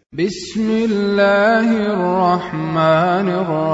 بسم الله الرحمن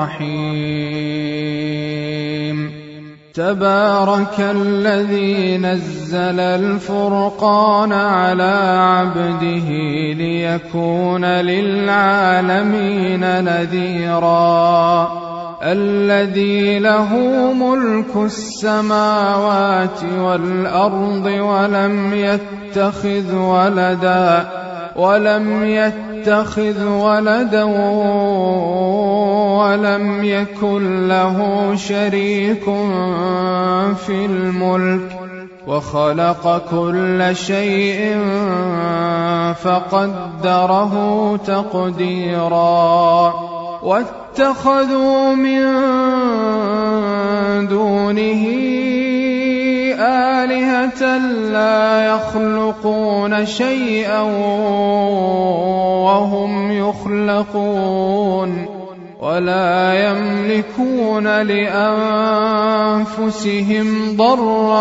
الرحيم تبارك الذي نزل الفرقان على عبده ليكون للعالمين نذيرا الذي له ملك السماوات والأرض ولم يتخذ ولدا ولم يكن له شريك في الملك وخلق كل شيء فقدره تقديرا واتخذوا من دونه آلهة لا يخلقون شيئا وهم يخلقون ولا يملكون لأنفسهم ضرا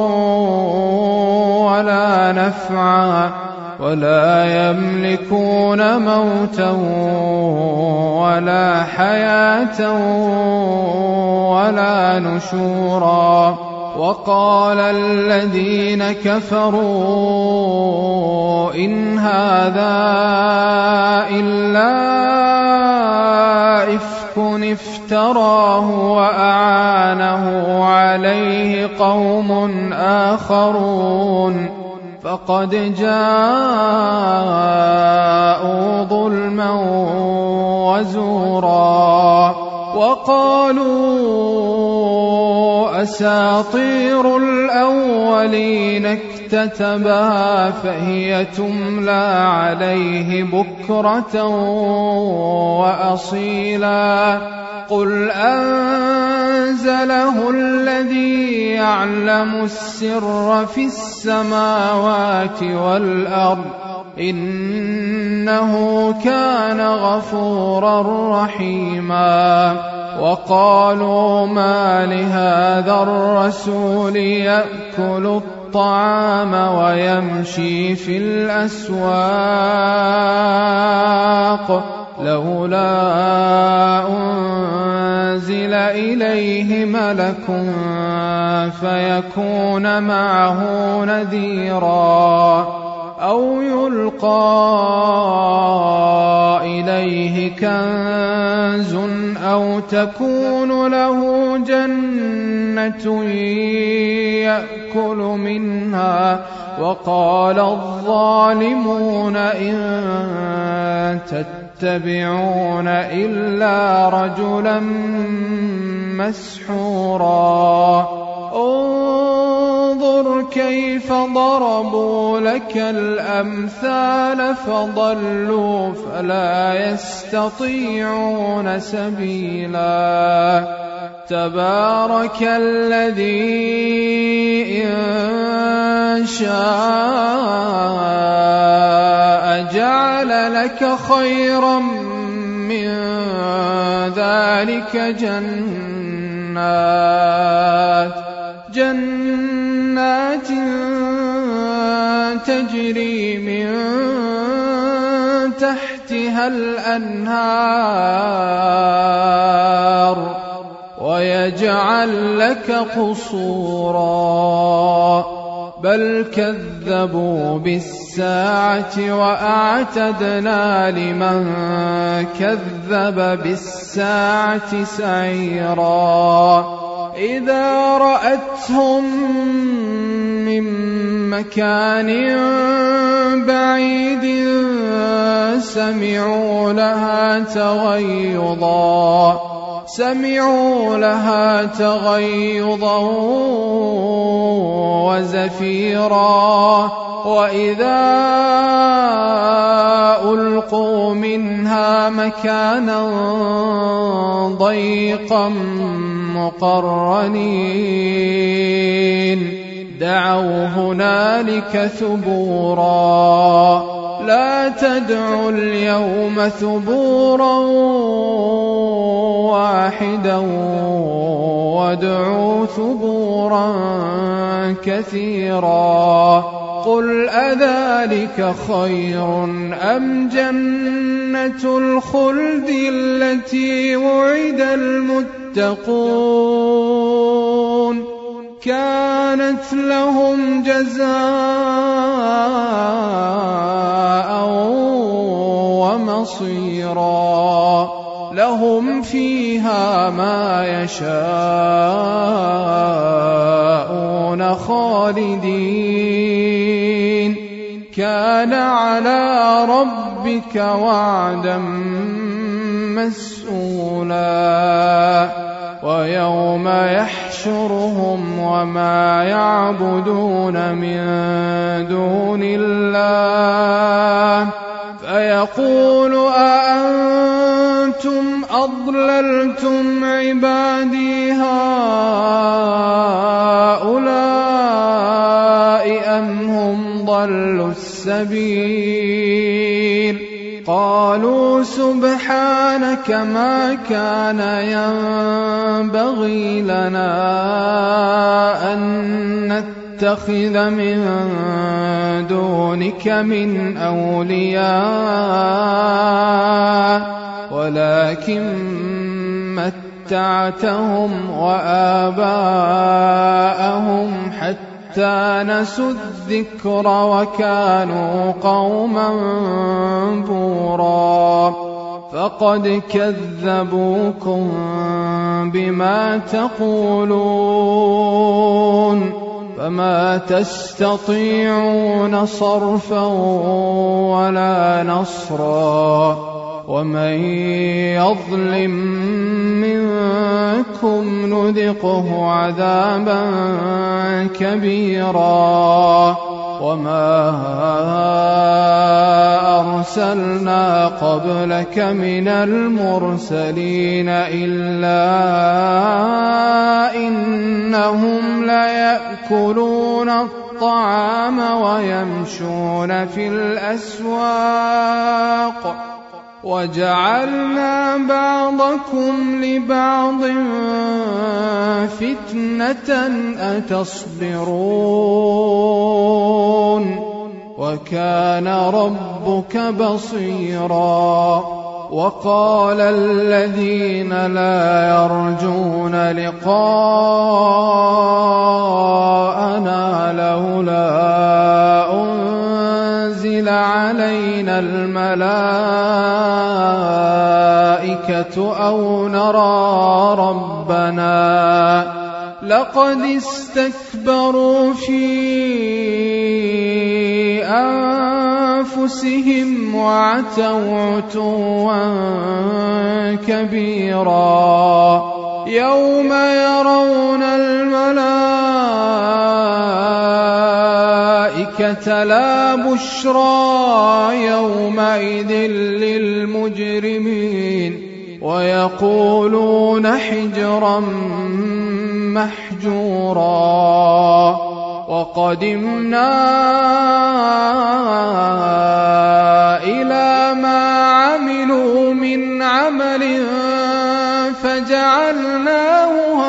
ولا نفعا ولا يملكون موتا ولا حياة ولا نشورا وقال الذين كفروا إن هذا إلا إفك افتراه وأعانه عليه قوم آخرون فقد جاءوا ظلما وزورا وقالوا أساطير الأولين اكتتبها فهي تملى عليه بكرة وأصيلا قل أنزله الذي يعلم السر في السماوات والأرض إنه كان غفورا رحيما وقالوا ما لهذا الرسول يأكل الطعام ويمشي في الأسواق لولا أنزل إليه ملك فيكون معه نذيرا أو يلقى إليه كنز أو تكون له جنة يأكل منها وقال الظالمون إن تتبعون إلا رجلا مسحورا انظر كيف ضربوا لك الأمثال فضلوا فلا يستطيعون سبيلا تبارك الذي إن شاء جعل لك خيرا من ذلك جنات تجري من تحتها الأنهار ويجعل لك قصورا بل كذبوا بالساعة وأعتدنا لمن كذب بالساعة سعيرا إذا رأتهم من مكان بعيد سمعوا لها تغيظا وزفيرا وإذا ألقوا منها مكانا ضيقا مقرنين دعوا هنالك ثبورا لا تدعوا اليوم ثبورا واحدا وادعوا ثبورا كثيرا قل أذلك خير أم جنة الخلد التي وعد المتقون كانت لهم جزاء ومصيرا لهم فيها ما يشاءون خالدين كان على ربك وعدا مسئولا ويوم يحشرهم وما يعبدون من دون الله فيقول أأنتم أضللتم عبادي هؤلاء أم هم ضلوا السبيل قالوا سبحانك ما كان ينبغي لنا أن نتخذ من دونك من أولياء ولكن متعتهم وآباءهم حتى نسوا الذكر وكانوا قوما بورا فقد كذبوكم بما تقولون فما تستطيعون صرفا ولا نصرا ومن يظلم منكم نذقه عذابا كبيرا وما أرسلنا قبلك من المرسلين إلا إنهم ليأكلون الطعام ويمشون في الأسواق وجعلنا بعضكم لبعض فتنة أتصبرون وكان ربك بصيرا وقال الذين لا يرجون لقاءنا لولا أنزل علينا الملائكة أو نرى ربنا لقد استكبروا في أنفسهم وعتوا عتوا كبيرا يوم يرون الملائكة لا بشرى يومئذ للمجرمين ويقولون حجرا محجورا وقدمنا إلى ما عملوا من عمل فجعلناه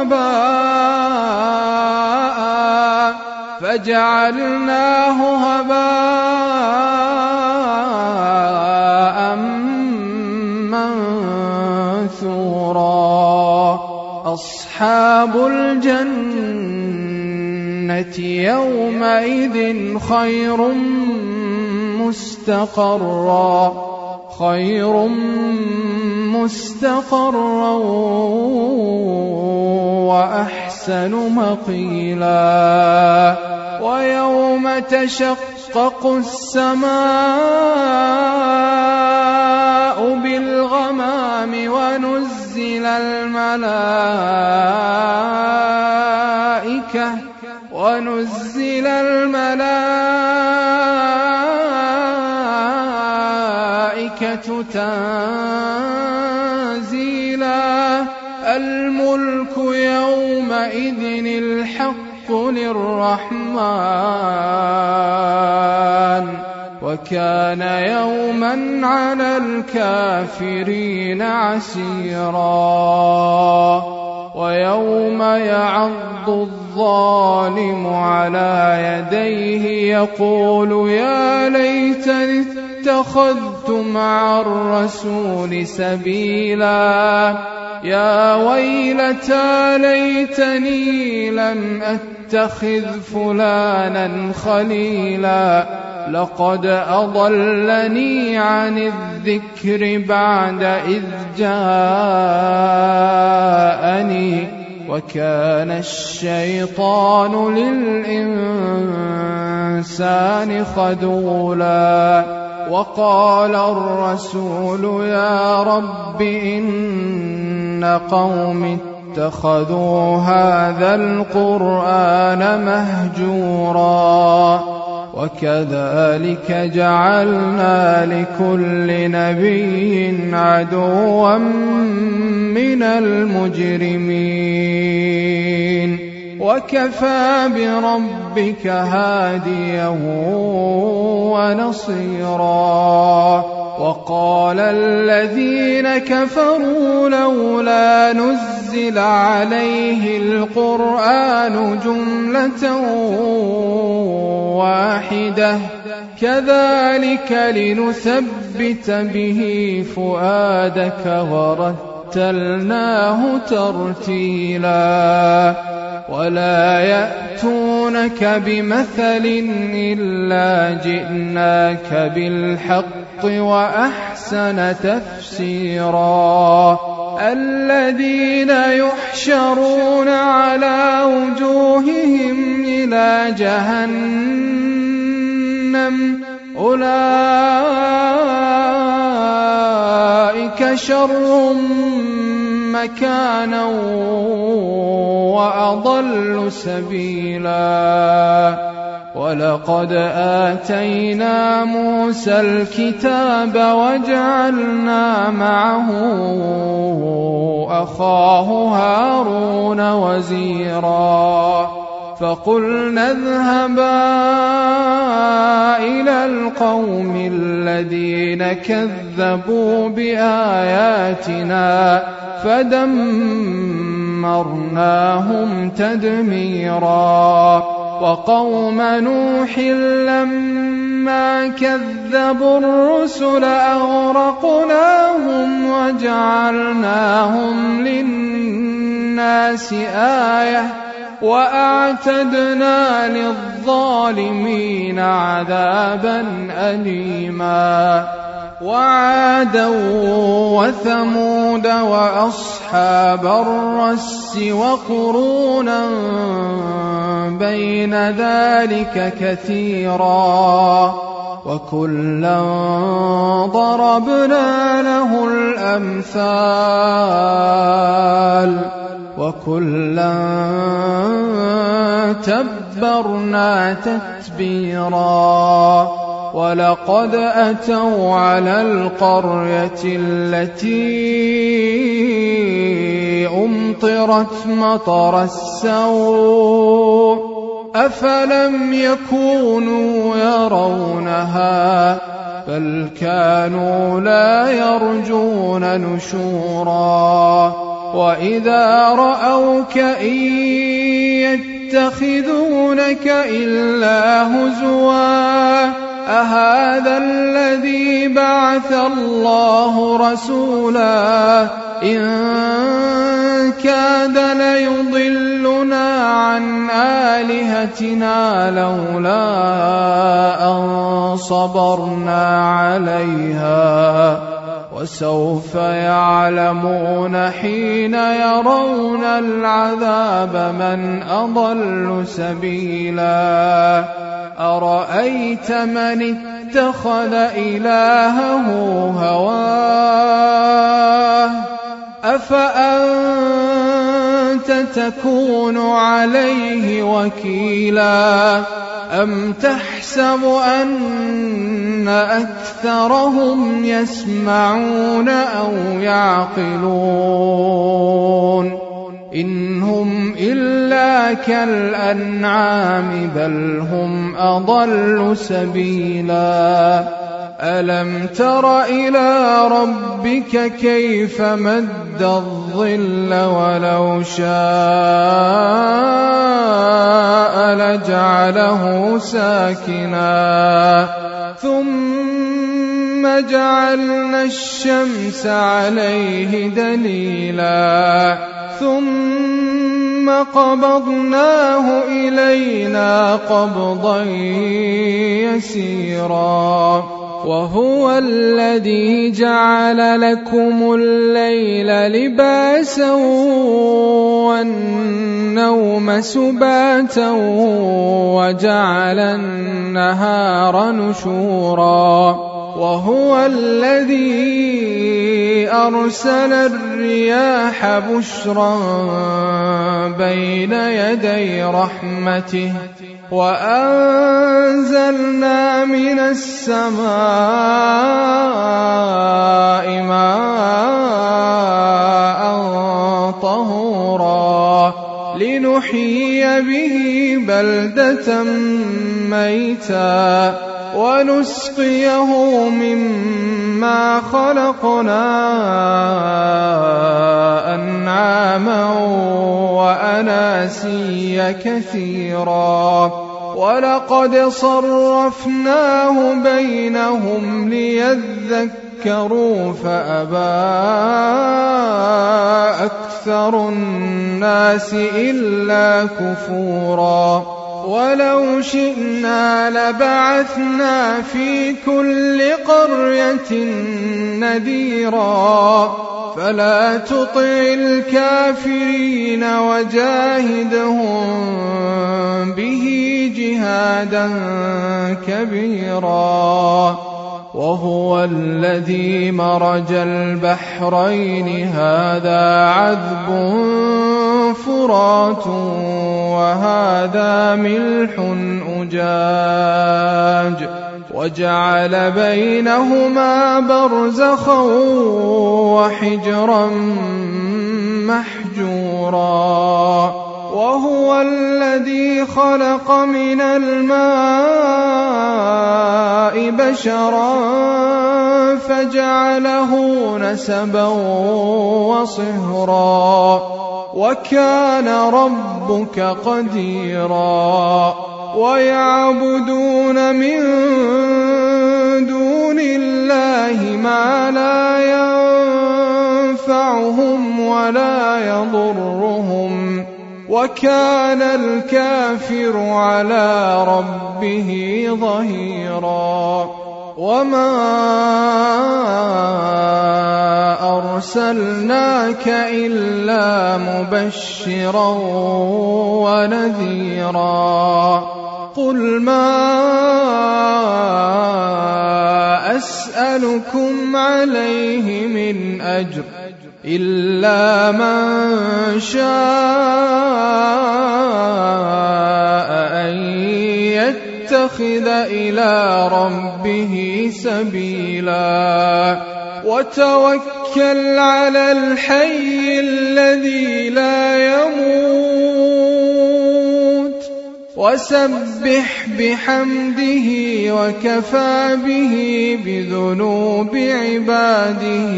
هباء منثورا أصحاب الجنة يومئذ خير مستقرا وأحسن مقيلا ويوم تشقق السماء بالغمام ونزل الملائكة تنزيلا الملك يومئذ الحق للرحمن وكان يوما على الكافرين عسيرا ويوم يعض الظالم على يديه يقول يا ليتني اتخذت مع الرسول سبيلا يا ويلتى ليتني لم أتخذ فلانا خليلا لقد أضلني عن الذكر بعد إذ جاءني وكان الشيطان للإنسان خذولا وقال الرسول يا رب إن قوم اتخذوا هذا القرآن مهجورا وكذلك جعلنا لكل نبي عدوا من المجرمين وكفى بربك هاديا ونصيرا وقال الذين كفروا لولا نزل عليه القرآن جملة واحدة كذلك لنثبت به فؤادك ورتلناه ترتيلا ولا يأتونك بمثل إلا جئناك بالحق وأحسن تفسيرا الذين يحشرون على وجوههم إلى جهنم أولئك شر مكانا وأضل سبيلا ولقد آتينا موسى الكتاب وجعلنا معه أخاه هارون وزيرا فقلنا اذهبا إلى القوم الذين كذبوا بآياتنا فدمرناهم تدميرا وقوم نوح لما كذبوا الرسل أغرقناهم وجعلناهم للناس آية وأعتدنا للظالمين عذابا أليما وعادا وثمود وأصحاب الرس وقرونا بين ذلك كثيرا وكلا ضربنا له الأمثال وكلا تبرنا تتبيرا ولقد أتوا على القرية التي أمطرت مطر السوء أفلم يكونوا يرونها بل كانوا لا يرجون نشورا وإذا رأوك إن يتخذونك إلا هزوا أهذا الذي بعث الله رسولا إن كاد ليضلنا عن آلهتنا لولا أن صبرنا عليها وسوف يعلمون حين يرون العذاب من أضل سبيلا أرأيت من اتخذ إلهه هواه أفأنت تكون عليه وكيلا أم تحسب أن أكثرهم يسمعون أو يعقلون إن هم إلا كالأنعام بل هم أضل سبيلا ألم تر إلى ربك كيف مد الظل الظل ولو شاء لجعله ساكنا ثم جعلنا الشمس عليه دليلا ثم قبضناه إلينا قبضا يسيرا وهو الذي جعل لكم الليل لباسا والنوم سباتا وجعل النهار نشورا وهو الذي أرسل الرياح بشرا بين يدي رحمته وأنزلنا من السماء ماء طهورا لنحيي به بلدة ميتا ونسقيه مما خلقنا أنعاما وأناسيا كثيرا ولقد صرفناه بينهم ليذكروا فأبى أكثر الناس إلا كفورا ولو شئنا لبعثنا في كل قرية نذيرا فلا تطع الكافرين وجاهدهم به جهادا كبيرا وهو الذي مرج البحرين هذا عذب فرات وهذا ملح أجاج وجعل بينهما برزخا وحجرا محجورا وهو الذي خلق من الماء بشرا فجعله نسبا وصهرا وكان ربك قديرا ويعبدون من دون الله ما لا ينفعهم ولا يضرهم وكان الكافر على ربه ظهيرا وما أرسلناك إلا مبشرا ونذيرا قل ما أسألكم عليه من أجر إلا من شاء أن يتخذ إلى ربه سبيلا وتوكل على الحي الذي لا يموت وسبح بحمده وكفى به بذنوب عباده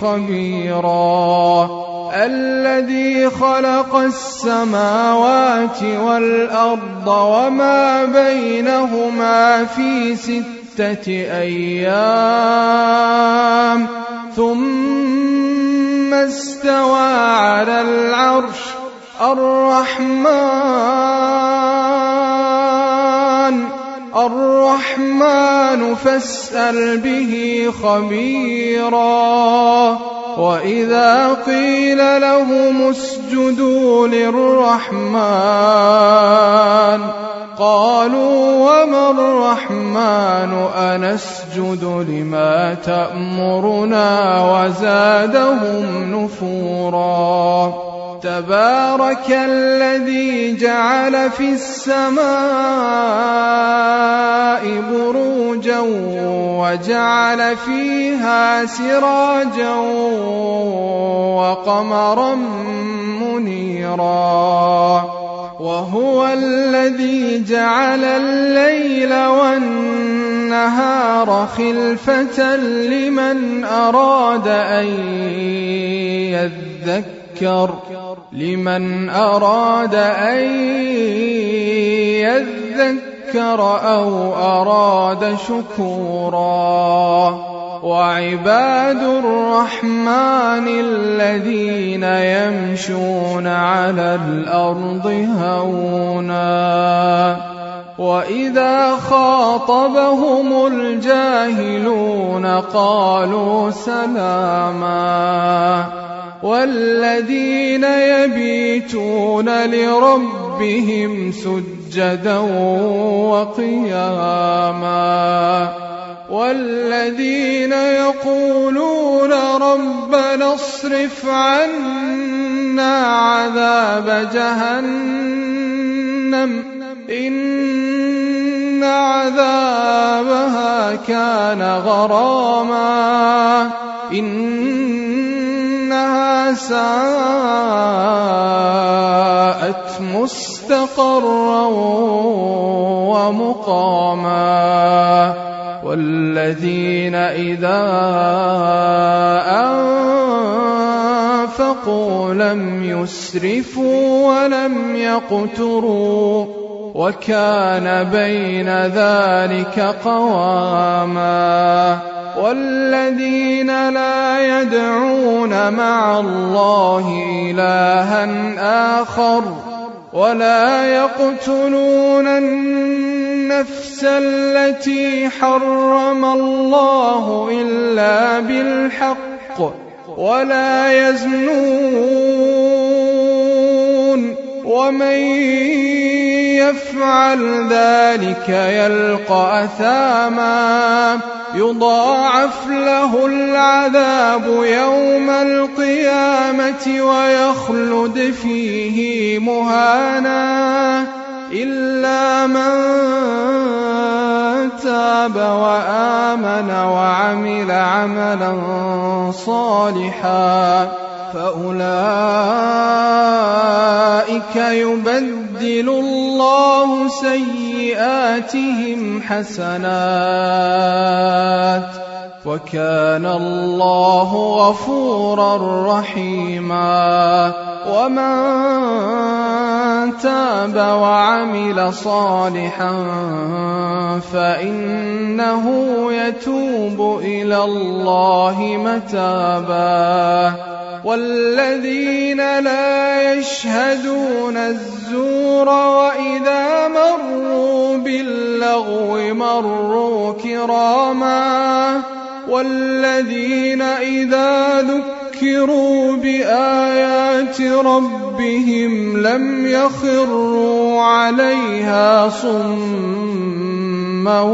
خبيرا الذي خلق السماوات والأرض وما بينهما في 6 أيام ثم استوى على العرش الرحمن فاسأل به خبيرا وإذا قيل لهم اسجدوا للرحمن قالوا وما الرحمن أنسجد لما تأمرنا وزادهم نفورا تبارك الذي جعل في السماء بروجا وجعل فيها سراجا وقمرا منيرا وهو الذي جعل الليل والنهار خلفة لمن أراد أن يذكر لمن أراد أن يذكر أو أراد شكورا. وعباد الرحمن الذين يمشون على الأرض هونا وإذا خاطبهم الجاهلون قالوا سلاما. والذين يبيتون لربهم سجدا وقياما. والذين يقولون ربنا اصرف عنا عذاب جهنم إن عذابها كان غراما إنها ساءت مستقرا ومقاما. والذين إذا أنفقوا لم يسرفوا ولم يقتروا وكان بين ذلك قواما. والذين لا يدعون مع الله إلها آخر ولا يقتلون النفس التي حرم الله إلا بالحق ولا يزنون ومن يفعل ذلك يلقى أثاما يضاعف له العذاب يوم القيامة ويخلد فيه مهانا إلا من تاب وآمن وعمل عملا صالحا فأولئك يبدل الله سيئاتهم حسنات وكان الله غفورا رحيما. ومن تاب وعمل صالحا فإنه يتوب إلى الله متابا. والذين لا يشهدون الزور وإذا مروا باللغو مروا كراما. والذين إذا ذكروا بآيات ربهم لم يخروا عليها صما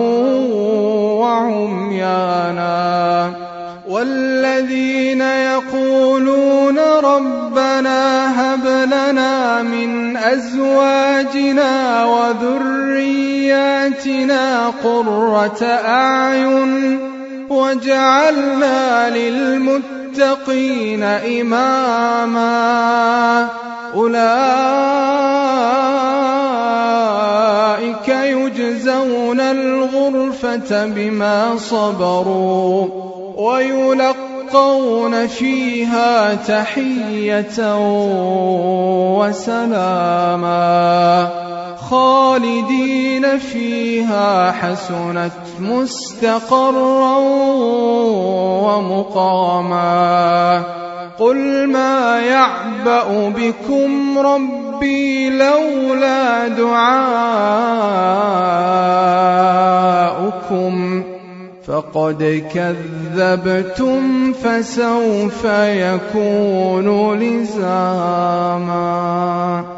وعميانا. والذين يقولون ربنا هب لنا من أزواجنا وذرياتنا قرة أعين وجعلنا للمتقين إماما. أولئك يجزون الغرفة بما صبروا ويلقون فيها تحية وسلاما خالدين فيها حسنت مستقرا ومقاما. قل ما يعبأ بكم ربي لولا دعاؤكم فقد كذبتم فسوف يكون لزاما.